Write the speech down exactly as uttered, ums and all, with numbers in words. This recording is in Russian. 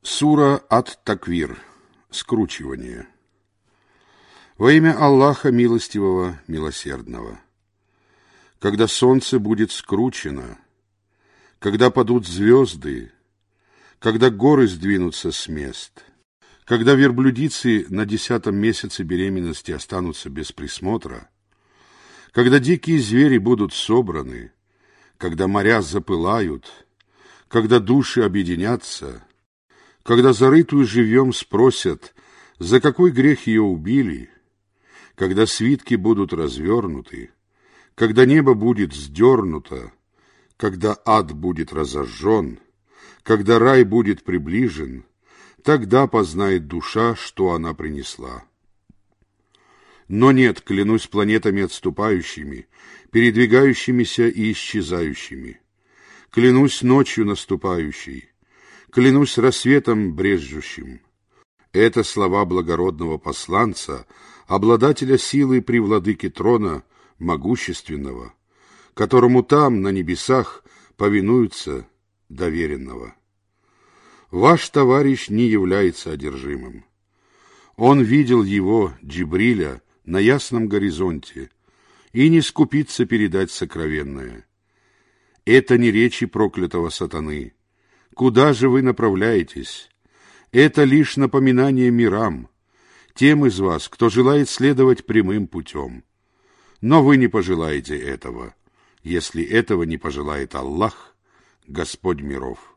Сура Ат-Таквир. Скручивание. Во имя Аллаха Милостивого, Милосердного. Когда солнце будет скручено, когда падут звезды, когда горы сдвинутся с мест, когда верблюдицы на десятом месяце беременности останутся без присмотра, когда дикие звери будут собраны, когда моря запылают, когда души объединятся, когда зарытую живьем спросят, за какой грех ее убили, когда свитки будут развернуты, когда небо будет сдернуто, когда ад будет разожжен, когда рай будет приближен, тогда познает душа, что она принесла. Но нет, клянусь планетами отступающими, передвигающимися и исчезающими. Клянусь ночью наступающей, клянусь рассветом брезжущим. Это слова благородного посланца, обладателя силы при владыке трона, могущественного, которому там, на небесах, повинуются доверенного. Ваш товарищ не является одержимым. Он видел его, Джибриля, на ясном горизонте и не скупится передать сокровенное. Это не речи проклятого сатаны. Куда же вы направляетесь? Это лишь напоминание мирам, тем из вас, кто желает следовать прямым путем. Но вы не пожелаете этого, если этого не пожелает Аллах, Господь миров.